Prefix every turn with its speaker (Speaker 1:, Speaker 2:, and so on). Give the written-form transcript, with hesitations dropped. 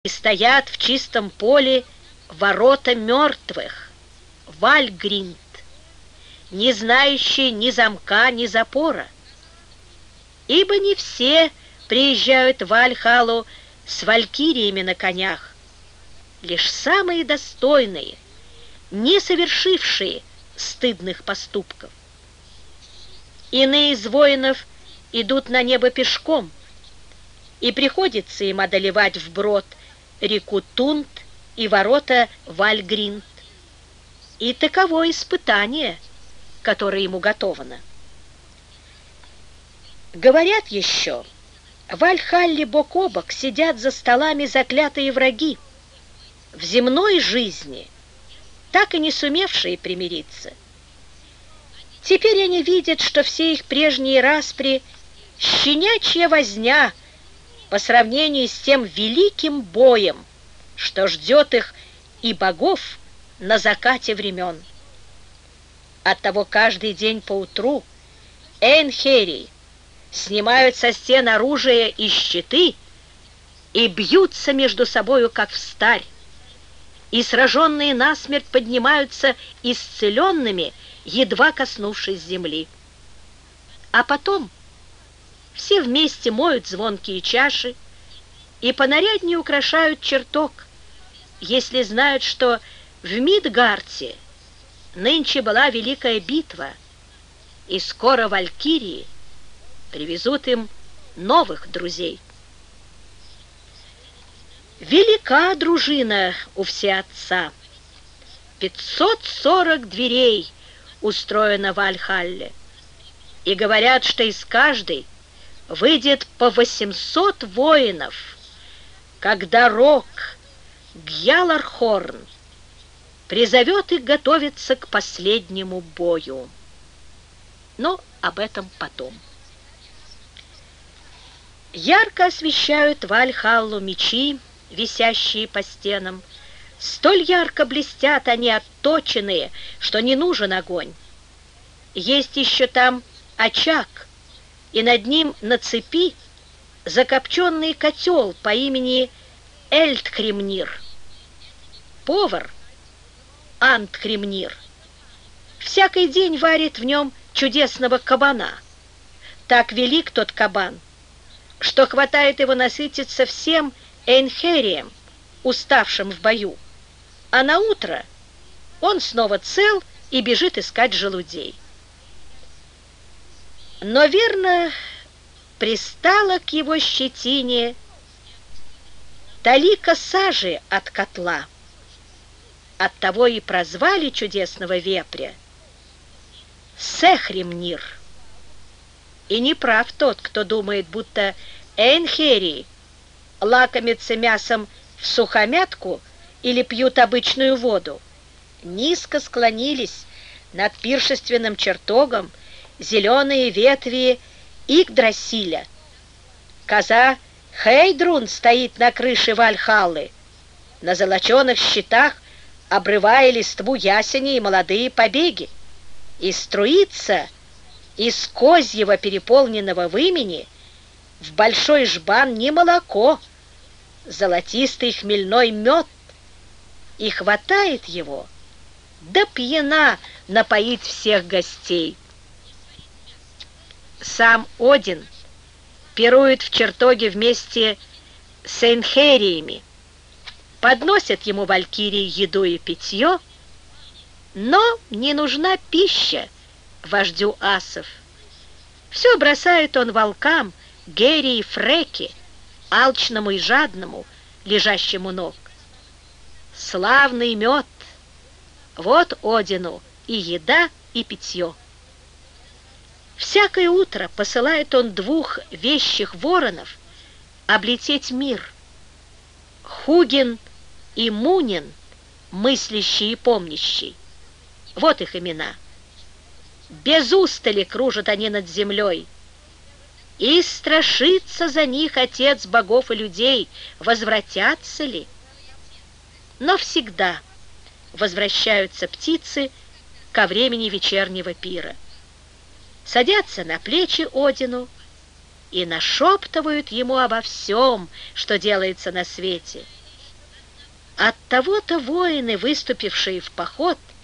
Speaker 1: И стоят в чистом поле ворота мертвых, Вальгринд, не знающие ни замка, ни запора. Ибо не все приезжают в Вальхалу с валькириями на конях, лишь самые достойные, не совершившие стыдных поступков. Иные из воинов идут на небо пешком, и приходится им одолевать вброд реку Тунт и ворота Вальгринд. И таково испытание, которое ему готовано. Говорят еще, в Вальхалле бок о бок сидят за столами заклятые враги, в земной жизни так и не сумевшие примириться. Теперь они видят, что все их прежние распри — щенячья возня по сравнению с тем великим боем, что ждет их и богов на закате времен. Оттого каждый день поутру Эйнхерии снимают со стен оружие и щиты и бьются между собою, как встарь, и сраженные насмерть поднимаются исцеленными, едва коснувшись земли. А потом все вместе моют звонкие чаши и понаряднее украшают чертог, если знают, что в Мидгарте нынче была великая битва, и скоро валькирии привезут им новых друзей. Велика дружина у Всеотца. 540 дверей устроено в Вальхалле, и говорят, что из каждой выйдет по 800 воинов, когда Рок Гьялархорн призовет их готовиться к последнему бою. Но об этом потом. Ярко освещают Вальхаллу мечи, висящие по стенам. Столь ярко блестят они, отточенные, что не нужен огонь. Есть еще там очаг, и над ним на цепи закопченный котел по имени Эльдхримнир. Повар Антхримнир всякий день варит в нем чудесного кабана. Так велик тот кабан, что хватает его насытиться всем Эйнхерием, уставшим в бою, а на утро он снова цел и бежит искать желудей. Но верно пристала к его щетине талика сажи от котла. Оттого и прозвали чудесного вепря Сехримнир. И не прав тот, кто думает, будто Эйнхерии лакомятся мясом в сухомятку или пьют обычную воду. Низко склонились над пиршественным чертогом зеленые ветви Игдрасиля. Коза Хейдрун стоит на крыше Вальхаллы, на золоченых щитах обрывая листву ясени и молодые побеги, и струится из козьего переполненного вымени в большой жбан не молоко, золотистый хмельной мед, и хватает его, да пьяна напоит всех гостей. Сам Один пирует в чертоге вместе с Эйнхериями, подносят ему валькирии еду и питье, но не нужна пища вождю асов. Все бросает он волкам, Гери и Фреки, алчному и жадному, лежащему ног. Славный мед, вот Одину и еда, и питье. Всякое утро посылает он 2 вещих воронов облететь мир. Хугин и Мунин, мыслящий и помнящий. Вот их имена. Без устали кружат они над землей, и страшится за них Отец богов и людей, возвратятся ли. Но всегда возвращаются птицы ко времени вечернего пира. Садятся на плечи Одину и нашептывают ему обо всем, что делается на свете. От того-то воины, выступившие в поход,